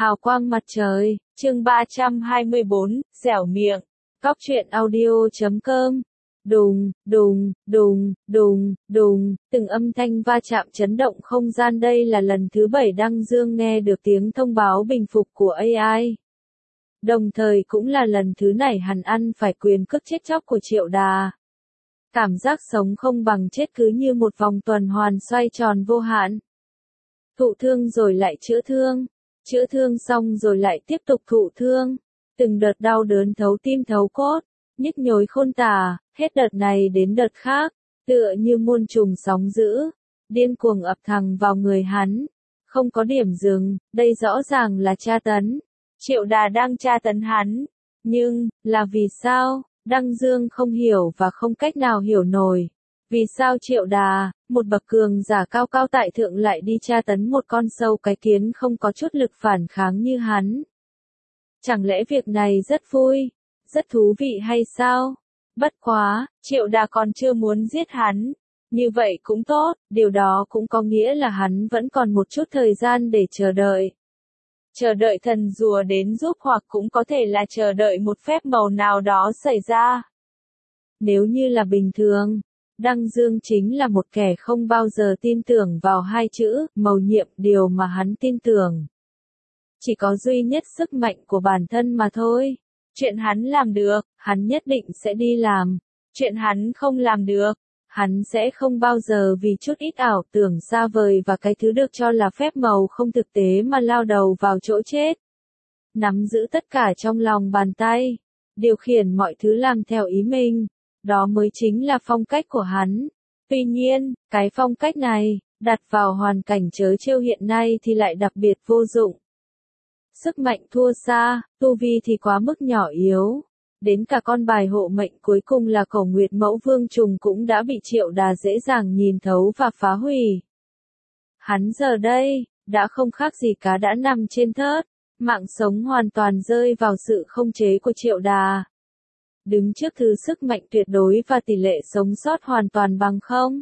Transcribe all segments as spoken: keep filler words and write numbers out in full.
Hào quang mặt trời, chương ba trăm hai mươi bốn, dẻo miệng. Cóc truyện audio chấm com. Đùng, đùng, đùng, đùng, đùng, từng âm thanh va chạm chấn động không gian. Đây là lần thứ bảy Đăng Dương nghe được tiếng thông báo bình phục của a i. Đồng thời cũng là lần thứ này hắn ăn phải quyền cước chết chóc của Triệu Đà. Cảm giác sống không bằng chết cứ như một vòng tuần hoàn xoay tròn vô hạn. Thụ thương rồi lại chữa thương. Chữa thương xong rồi lại tiếp tục thụ thương. Từng đợt đau đớn thấu tim thấu cốt, nhức nhối khôn tả, hết đợt này đến đợt khác, tựa như muôn trùng sóng dữ, điên cuồng ập thẳng vào người hắn. Không có điểm dừng, đây rõ ràng là tra tấn. Triệu Đà đang tra tấn hắn. Nhưng, là vì sao? Đăng Dương không hiểu và không cách nào hiểu nổi. Vì sao Triệu Đà, một bậc cường giả cao cao tại thượng lại đi tra tấn một con sâu cái kiến không có chút lực phản kháng như hắn? Chẳng lẽ việc này rất vui, rất thú vị hay sao? Bất quá, Triệu Đà còn chưa muốn giết hắn. Như vậy cũng tốt, điều đó cũng có nghĩa là hắn vẫn còn một chút thời gian để chờ đợi. Chờ đợi thần rùa đến giúp hoặc cũng có thể là chờ đợi một phép màu nào đó xảy ra. Nếu như là bình thường, Đăng Dương chính là một kẻ không bao giờ tin tưởng vào hai chữ, mầu nhiệm, điều mà hắn tin tưởng. Chỉ có duy nhất sức mạnh của bản thân mà thôi. Chuyện hắn làm được, hắn nhất định sẽ đi làm. Chuyện hắn không làm được, hắn sẽ không bao giờ vì chút ít ảo tưởng xa vời và cái thứ được cho là phép màu không thực tế mà lao đầu vào chỗ chết. Nắm giữ tất cả trong lòng bàn tay, điều khiển mọi thứ làm theo ý mình, đó mới chính là phong cách của hắn. Tuy nhiên, cái phong cách này, đặt vào hoàn cảnh trớ trêu hiện nay thì lại đặc biệt vô dụng. Sức mạnh thua xa, tu vi thì quá mức nhỏ yếu. Đến cả con bài hộ mệnh cuối cùng là Cổ Nguyệt Mẫu Vương Trùng cũng đã bị Triệu Đà dễ dàng nhìn thấu và phá hủy. Hắn giờ đây, đã không khác gì cá đã nằm trên thớt, mạng sống hoàn toàn rơi vào sự không chế của Triệu Đà. Đứng trước thứ sức mạnh tuyệt đối và tỷ lệ sống sót hoàn toàn bằng không.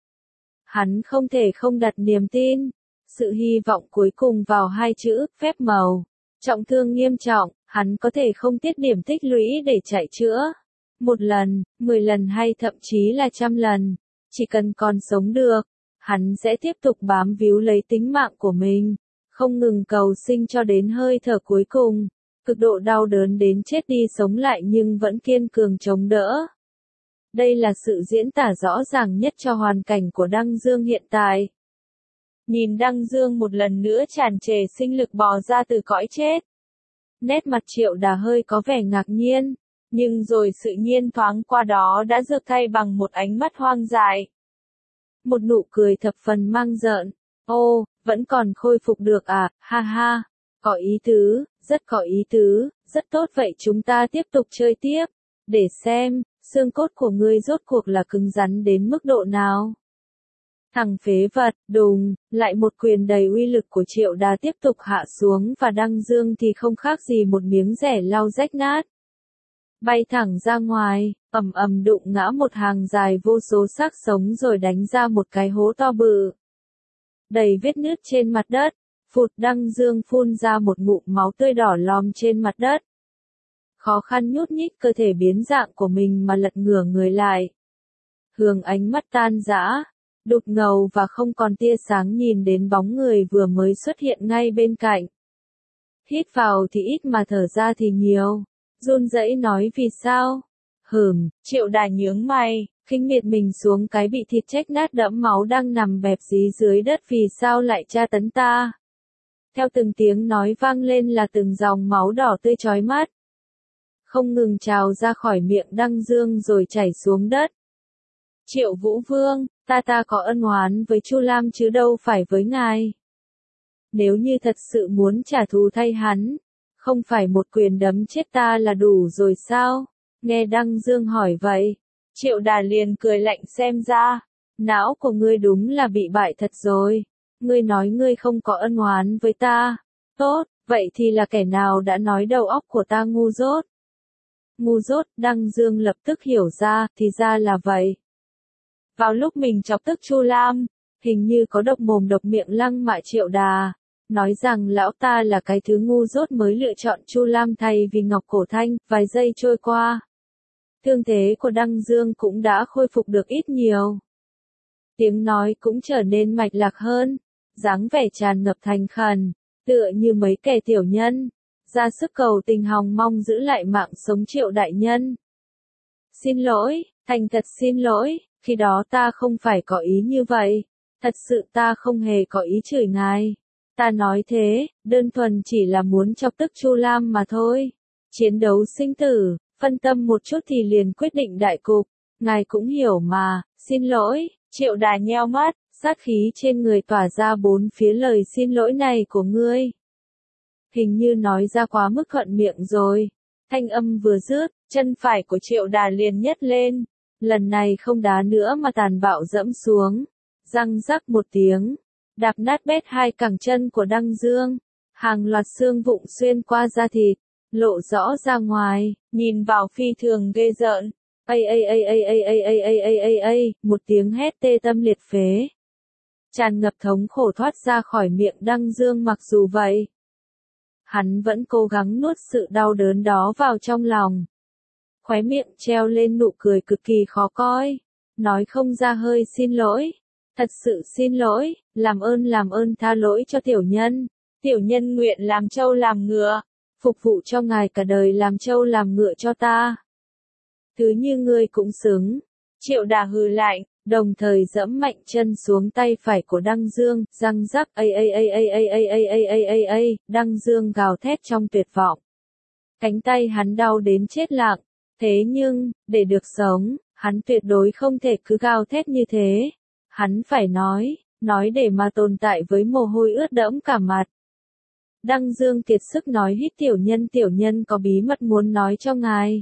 Hắn không thể không đặt niềm tin, sự hy vọng cuối cùng vào hai chữ, phép màu. Trọng thương nghiêm trọng, hắn có thể không tiết điểm tích lũy để chạy chữa. Một lần, mười lần hay thậm chí là trăm lần. Chỉ cần còn sống được, hắn sẽ tiếp tục bám víu lấy tính mạng của mình. Không ngừng cầu sinh cho đến hơi thở cuối cùng. Cực độ đau đớn đến chết đi sống lại nhưng vẫn kiên cường chống đỡ. Đây là sự diễn tả rõ ràng nhất cho hoàn cảnh của Đăng Dương hiện tại. Nhìn Đăng Dương một lần nữa tràn trề sinh lực bò ra từ cõi chết. Nét mặt Triệu Đà hơi có vẻ ngạc nhiên, nhưng rồi sự nhiên thoáng qua đó đã được thay bằng một ánh mắt hoang dại. Một nụ cười thập phần mang rợn. Ô, vẫn còn khôi phục được à, ha ha, có ý tứ, rất có ý tứ, rất tốt vậy chúng ta tiếp tục chơi tiếp, để xem, xương cốt của ngươi rốt cuộc là cứng rắn đến mức độ nào. Thằng phế vật, đùng, lại một quyền đầy uy lực của Triệu Đà tiếp tục hạ xuống và Đăng Dương thì không khác gì một miếng rẻ lau rách nát. Bay thẳng ra ngoài, ầm ầm đụng ngã một hàng dài vô số xác sống rồi đánh ra một cái hố to bự. Đầy vết nứt trên mặt đất, phụt Đăng Dương phun ra một ngụm máu tươi đỏ lòm trên mặt đất. Khó khăn nhúc nhích cơ thể biến dạng của mình mà lật ngửa người lại. Hướng ánh mắt tan rã. Đục ngầu và không còn tia sáng nhìn đến bóng người vừa mới xuất hiện ngay bên cạnh. Hít vào thì ít mà thở ra thì nhiều. Run rẩy nói vì sao? Hừm, Triệu Đà nhướng mày, khinh miệt mình xuống cái bị thịt rách nát đẫm máu đang nằm bẹp dí dưới đất vì sao lại tra tấn ta. Theo từng tiếng nói vang lên là từng dòng máu đỏ tươi chói mắt. Không ngừng trào ra khỏi miệng Đăng Dương rồi chảy xuống đất. Triệu Vũ Vương, ta ta có ân oán với Chu Lam chứ đâu phải với ngài. Nếu như thật sự muốn trả thù thay hắn, không phải một quyền đấm chết ta là đủ rồi sao? Nghe Đăng Dương hỏi vậy, Triệu Đà liền cười lạnh xem ra, não của ngươi đúng là bị bại thật rồi. Ngươi nói ngươi không có ân oán với ta. Tốt, vậy thì là kẻ nào đã nói đầu óc của ta ngu dốt? Ngu dốt, Đăng Dương lập tức hiểu ra, thì ra là vậy. Vào lúc mình chọc tức Chu Lam, hình như có độc mồm độc miệng lăng mạ Triệu Đà, nói rằng lão ta là cái thứ ngu dốt mới lựa chọn Chu Lam thay vì Ngọc Cổ Thanh. Vài giây trôi qua, thương thế của Đăng Dương cũng đã khôi phục được ít nhiều. Tiếng nói cũng trở nên mạch lạc hơn, dáng vẻ tràn ngập thành khẩn, tựa như mấy kẻ tiểu nhân, ra sức cầu tình hòng mong giữ lại mạng sống Triệu đại nhân. Xin lỗi, thành thật xin lỗi, khi đó ta không phải có ý như vậy, thật sự ta không hề có ý chửi ngài. Ta nói thế, đơn thuần chỉ là muốn chọc tức Chu Lam mà thôi. Chiến đấu sinh tử, phân tâm một chút thì liền quyết định đại cục, ngài cũng hiểu mà, xin lỗi. Triệu Đà nheo mắt, sát khí trên người tỏa ra bốn phía lời xin lỗi này của ngươi. Hình như nói ra quá mức thuận miệng rồi. Thanh âm vừa dứt, chân phải của Triệu Đà liền nhấc lên. Lần này không đá nữa mà tàn bạo dẫm xuống. Răng rắc một tiếng, đạp nát bét hai cẳng chân của Đăng Dương. Hàng loạt xương vụn xuyên qua da thịt, lộ rõ ra ngoài, nhìn vào phi thường ghê rợn. Ây ây ây ây ây ây ây ây ây ây ây, một tiếng hét tê tâm liệt phế. Tràn ngập thống khổ thoát ra khỏi miệng Đăng Dương, mặc dù vậy, hắn vẫn cố gắng nuốt sự đau đớn đó vào trong lòng. Khóe miệng treo lên nụ cười cực kỳ khó coi, nói không ra hơi xin lỗi. Thật sự xin lỗi, làm ơn làm ơn tha lỗi cho tiểu nhân. Tiểu nhân nguyện làm trâu làm ngựa, phục vụ cho ngài cả đời, làm trâu làm ngựa cho ta. Thứ như ngươi cũng xứng. Triệu Đà hừ lạnh, đồng thời giẫm mạnh chân xuống tay phải của Đăng Dương, răng rắc ây ây ây ây ây ây ây ây ây ây ây, Đăng Dương gào thét trong tuyệt vọng. Cánh tay hắn đau đến chết lặng, thế nhưng, để được sống, hắn tuyệt đối không thể cứ gào thét như thế. Hắn phải nói, nói để mà tồn tại với mồ hôi ướt đẫm cả mặt. Đăng Dương kiệt sức nói, hít tiểu nhân tiểu nhân có bí mật muốn nói cho ngài.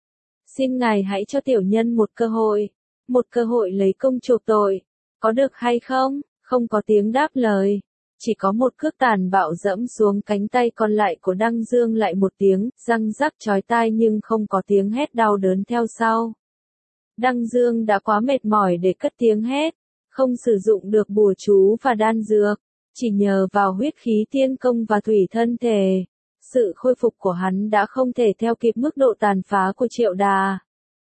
Xin ngài hãy cho tiểu nhân một cơ hội, một cơ hội lấy công chuộc tội, có được hay không? Không có tiếng đáp lời, chỉ có một cước tàn bạo dẫm xuống cánh tay còn lại của Đăng Dương, lại một tiếng răng rắc chói tai nhưng không có tiếng hét đau đớn theo sau. Đăng Dương đã quá mệt mỏi để cất tiếng hét, không sử dụng được bùa chú và đan dược, chỉ nhờ vào huyết khí tiên công và thủy thân thể. Sự khôi phục của hắn đã không thể theo kịp mức độ tàn phá của Triệu Đà.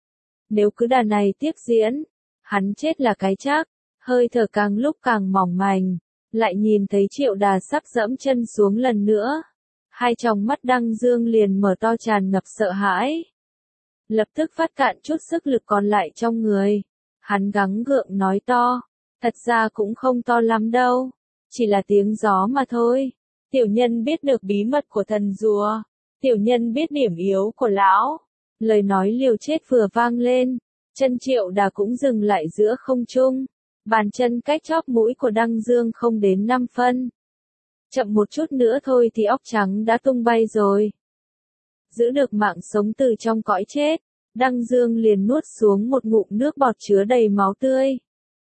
Nếu cứ đà này tiếp diễn, hắn chết là cái chắc. Hơi thở càng lúc càng mỏng manh, lại nhìn thấy Triệu Đà sắp dẫm chân xuống lần nữa. Hai tròng mắt Đăng Dương liền mở to tràn ngập sợ hãi. Lập tức phát cạn chút sức lực còn lại trong người. Hắn gắng gượng nói to, thật ra cũng không to lắm đâu, chỉ là tiếng gió mà thôi. Tiểu nhân biết được bí mật của thần rùa, tiểu nhân biết điểm yếu của lão. Lời nói liều chết vừa vang lên, chân Triệu Đà cũng dừng lại giữa không trung. Bàn chân cách chóp mũi của Đăng Dương không đến năm phân. Chậm một chút nữa thôi thì óc trắng đã tung bay rồi. Giữ được mạng sống từ trong cõi chết, Đăng Dương liền nuốt xuống một ngụm nước bọt chứa đầy máu tươi.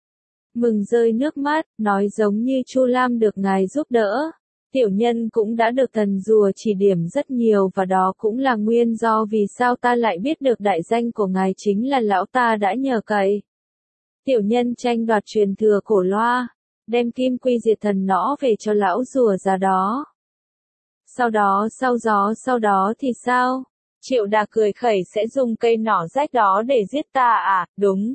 Mừng rơi nước mắt, nói giống như Chu Lam được ngài giúp đỡ. Tiểu nhân cũng đã được thần rùa chỉ điểm rất nhiều, và đó cũng là nguyên do vì sao ta lại biết được đại danh của ngài chính là lão ta đã nhờ cậy. Tiểu nhân tranh đoạt truyền thừa cổ loa, đem kim quy diệt thần nõ về cho lão rùa già đó. Sau đó sau gió sau đó thì sao? Triệu Đà cười khẩy, sẽ dùng cây nỏ rách đó để giết ta à? Đúng.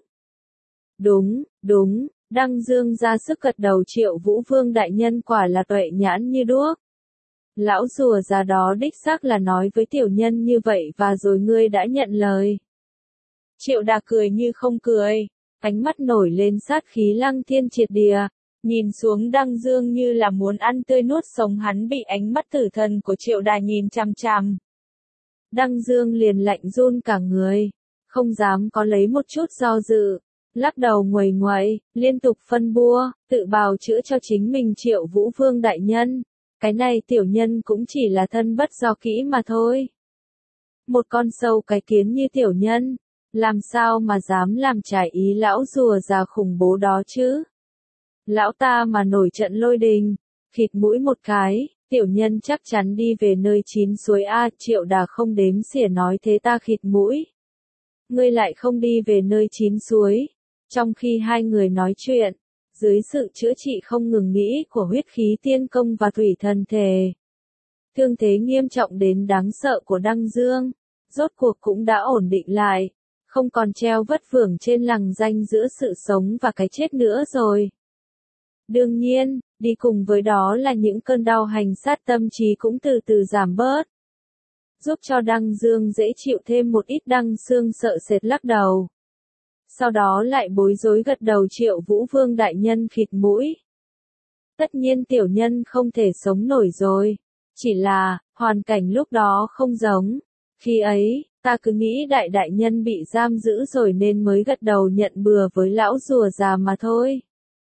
Đúng, đúng. Đăng Dương ra sức gật đầu, Triệu Vũ Vương đại nhân quả là tuệ nhãn như đuốc. Lão rùa già đó đích xác là nói với tiểu nhân như vậy, và rồi ngươi đã nhận lời. Triệu Đà cười như không cười, ánh mắt nổi lên sát khí lăng thiên triệt địa, nhìn xuống Đăng Dương như là muốn ăn tươi nuốt sống hắn, bị ánh mắt tử thần của Triệu Đà nhìn chằm chằm. Đăng Dương liền lạnh run cả người, không dám có lấy một chút do dự. Lắc đầu nguầy nguậy, liên tục phân bua, tự bào chữa cho chính mình. Triệu Vũ Vương đại nhân, cái này tiểu nhân cũng chỉ là thân bất do kỹ mà thôi. Một con sâu cái kiến như tiểu nhân, làm sao mà dám làm trái ý lão rùa già khủng bố đó chứ? Lão ta mà nổi trận lôi đình, khịt mũi một cái, tiểu nhân chắc chắn đi về nơi chín suối a. Triệu Đà không đếm xỉa nói, thế ta khịt mũi, ngươi lại không đi về nơi chín suối. Trong khi hai người nói chuyện, dưới sự chữa trị không ngừng nghỉ của huyết khí tiên công và thủy thần thể. Thương thế nghiêm trọng đến đáng sợ của Đăng Dương, rốt cuộc cũng đã ổn định lại, không còn treo vất vưởng trên lằn ranh giữa sự sống và cái chết nữa rồi. Đương nhiên, đi cùng với đó là những cơn đau hành sát tâm trí cũng từ từ giảm bớt. Giúp cho Đăng Dương dễ chịu thêm một ít. Đăng Sương sợ sệt lắc đầu. Sau đó lại bối rối gật đầu. Triệu Vũ Vương đại nhân khịt mũi. Tất nhiên tiểu nhân không thể sống nổi rồi. Chỉ là, hoàn cảnh lúc đó không giống. Khi ấy, ta cứ nghĩ đại đại nhân bị giam giữ rồi nên mới gật đầu nhận bừa với lão rùa già mà thôi.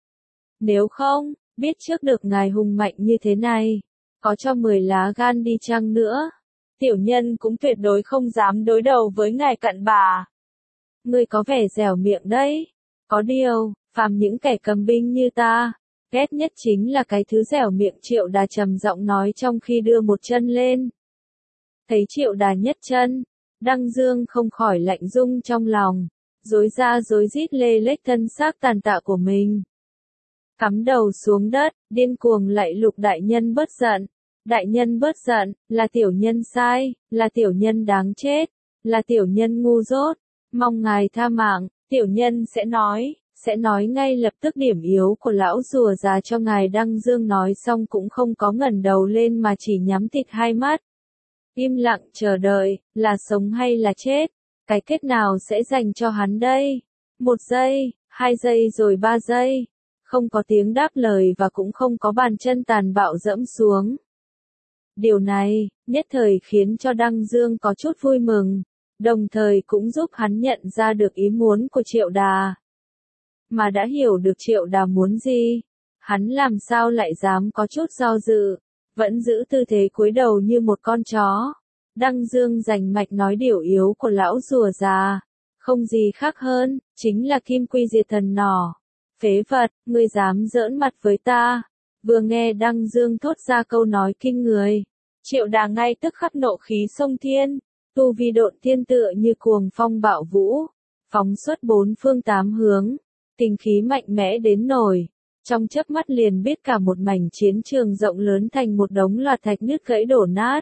Nếu không, biết trước được ngài hùng mạnh như thế này, có cho mười lá gan đi chăng nữa, tiểu nhân cũng tuyệt đối không dám đối đầu với ngài cặn bà. Ngươi có vẻ dẻo miệng đấy. Có điều, phàm những kẻ cầm binh như ta, ghét nhất chính là cái thứ dẻo miệng. Triệu Đà trầm giọng nói trong khi đưa một chân lên. Thấy Triệu Đà nhất chân, Đăng Dương không khỏi lạnh rung trong lòng, rối ra rối rít lê lết thân xác tàn tạ của mình. Cắm đầu xuống đất, điên cuồng lạy lục đại nhân bớt giận. Đại nhân bớt giận, là tiểu nhân sai, là tiểu nhân đáng chết, là tiểu nhân ngu dốt, mong ngài tha mạng. Tiểu nhân sẽ nói, sẽ nói ngay lập tức điểm yếu của lão rùa già cho ngài. Đăng Dương nói xong cũng không có ngẩng đầu lên mà chỉ nhắm tịt hai mắt. Im lặng chờ đợi, là sống hay là chết, cái kết nào sẽ dành cho hắn đây? Một giây, hai giây rồi ba giây. Không có tiếng đáp lời và cũng không có bàn chân tàn bạo dẫm xuống. Điều này, nhất thời khiến cho Đăng Dương có chút vui mừng, đồng thời cũng giúp hắn nhận ra được ý muốn của Triệu Đà. Mà đã hiểu được Triệu Đà muốn gì, hắn làm sao lại dám có chút do dự, vẫn giữ tư thế cúi đầu như một con chó. Đăng Dương rành mạch nói điều yếu của lão rùa già, không gì khác hơn, chính là kim quy diệt thần nỏ. Phế vật, ngươi dám giỡn mặt với ta. Vừa nghe Đăng Dương thốt ra câu nói kinh người, Triệu Đà ngay tức khắc nộ khí xông thiên, tu vi độn thiên tựa như cuồng phong bạo vũ, phóng xuất bốn phương tám hướng, tình khí mạnh mẽ đến nổi, trong chớp mắt liền biết cả một mảnh chiến trường rộng lớn thành một đống loạt thạch nứt gãy đổ nát.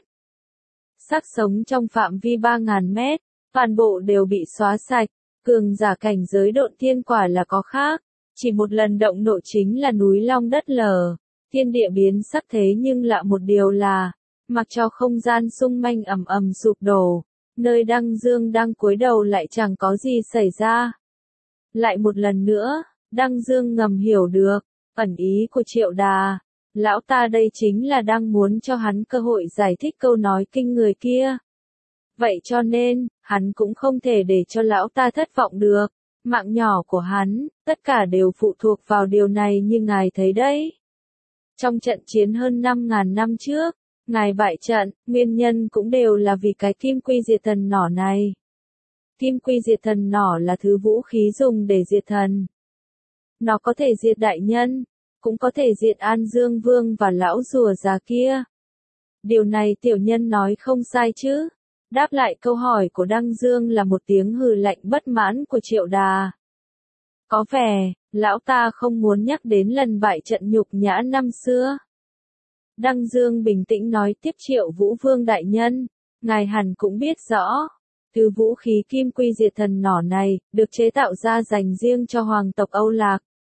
Xác sống trong phạm vi ba ngàn mét, toàn bộ đều bị xóa sạch, cường giả cảnh giới độn thiên quả là có khác. Chỉ một lần động nộ chính là núi long đất lở, thiên địa biến sắc. Thế nhưng lạ một điều là, mặc cho không gian xung manh ầm ầm sụp đổ, nơi Đăng Dương đang cúi đầu lại chẳng có gì xảy ra. Lại một lần nữa, Đăng Dương ngầm hiểu được ẩn ý của Triệu Đà, lão ta đây chính là đang muốn cho hắn cơ hội giải thích câu nói kinh người kia. Vậy cho nên, hắn cũng không thể để cho lão ta thất vọng được. Mạng nhỏ của hắn, tất cả đều phụ thuộc vào điều này như ngài thấy đấy. Trong trận chiến hơn năm ngàn năm trước, ngài bại trận, nguyên nhân cũng đều là vì cái kim quy diệt thần nỏ này. Kim quy diệt thần nỏ là thứ vũ khí dùng để diệt thần. Nó có thể diệt đại nhân, cũng có thể diệt An Dương Vương và lão rùa già kia. Điều này tiểu nhân nói không sai chứ? Đáp lại câu hỏi của Đăng Dương là một tiếng hừ lạnh bất mãn của Triệu Đà. Có vẻ, lão ta không muốn nhắc đến lần bại trận nhục nhã năm xưa. Đăng Dương bình tĩnh nói tiếp. Triệu Vũ Vương đại nhân, ngài hẳn cũng biết rõ, thứ vũ khí kim quy diệt thần nỏ này, được chế tạo ra dành riêng cho hoàng tộc Âu Lạc.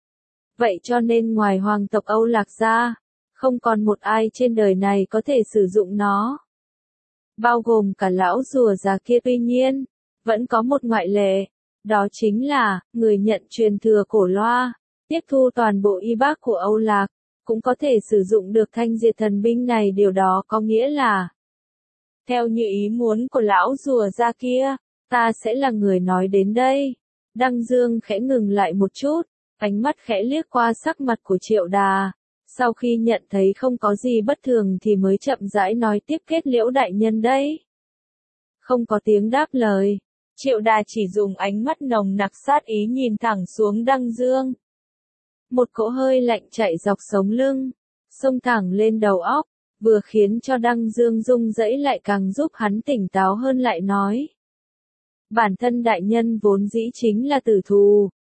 Vậy cho nên ngoài hoàng tộc Âu Lạc ra, không còn một ai trên đời này có thể sử dụng nó. Bao gồm cả lão rùa già kia. Tuy nhiên, vẫn có một ngoại lệ, đó chính là, người nhận truyền thừa cổ loa, tiếp thu toàn bộ y bác của Âu Lạc, cũng có thể sử dụng được thanh diệt thần binh này. Điều đó có nghĩa là, theo như ý muốn của lão rùa già kia, ta sẽ là người nói đến đây. Đăng Dương khẽ ngừng lại một chút, ánh mắt khẽ liếc qua sắc mặt của Triệu Đà. Sau khi nhận thấy không có gì bất thường thì mới chậm rãi nói tiếp. Kết liễu đại nhân đấy. Không có tiếng đáp lời. Triệu Đà chỉ dùng ánh mắt nồng nặc sát ý nhìn thẳng xuống Đăng Dương. Một cỗ hơi lạnh chạy dọc sống lưng, xông thẳng lên đầu óc, vừa khiến cho Đăng Dương rung rẩy lại càng giúp hắn tỉnh táo hơn. Lại nói, bản thân đại nhân vốn dĩ chính là tử thù,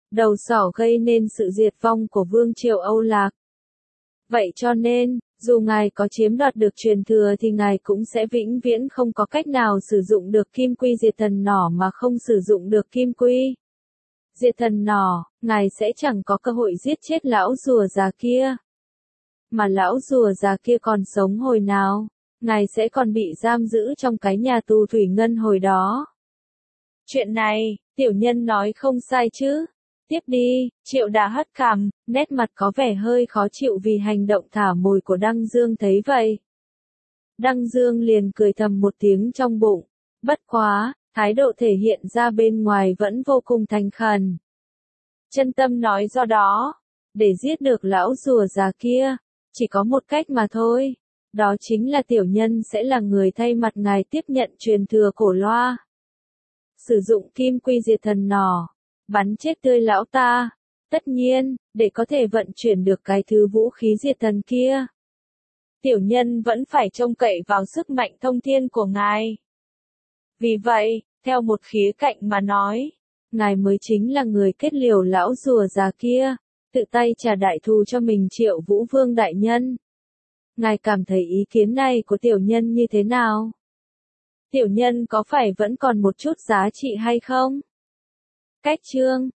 đầu sỏ gây nên sự diệt vong của vương triều Âu Lạc. Vậy cho nên, dù ngài có chiếm đoạt được truyền thừa thì ngài cũng sẽ vĩnh viễn không có cách nào sử dụng được kim quy diệt thần nỏ mà không sử dụng được kim quy diệt thần nỏ, ngài sẽ chẳng có cơ hội giết chết lão rùa già kia. Mà lão rùa già kia còn sống hồi nào, ngài sẽ còn bị giam giữ trong cái nhà tù thủy ngân hồi đó. Chuyện này, tiểu nhân nói không sai chứ. Tiếp đi, Triệu Đà hất cằm, nét mặt có vẻ hơi khó chịu vì hành động thả mồi của Đăng Dương thấy vậy. Đăng Dương liền cười thầm một tiếng trong bụng, bất quá, thái độ thể hiện ra bên ngoài vẫn vô cùng thành khẩn. Chân tâm nói do đó, để giết được lão rùa già kia, chỉ có một cách mà thôi, đó chính là tiểu nhân sẽ là người thay mặt ngài tiếp nhận truyền thừa cổ loa. Sử dụng kim quy diệt thần nỏ, bắn chết tươi lão ta, tất nhiên, để có thể vận chuyển được cái thứ vũ khí diệt thần kia. Tiểu nhân vẫn phải trông cậy vào sức mạnh thông thiên của ngài. Vì vậy, theo một khía cạnh mà nói, ngài mới chính là người kết liều lão rùa già kia, tự tay trả đại thù cho mình Triệu Vũ Vương đại nhân. Ngài cảm thấy ý kiến này của tiểu nhân như thế nào? Tiểu nhân có phải vẫn còn một chút giá trị hay không? Cách chương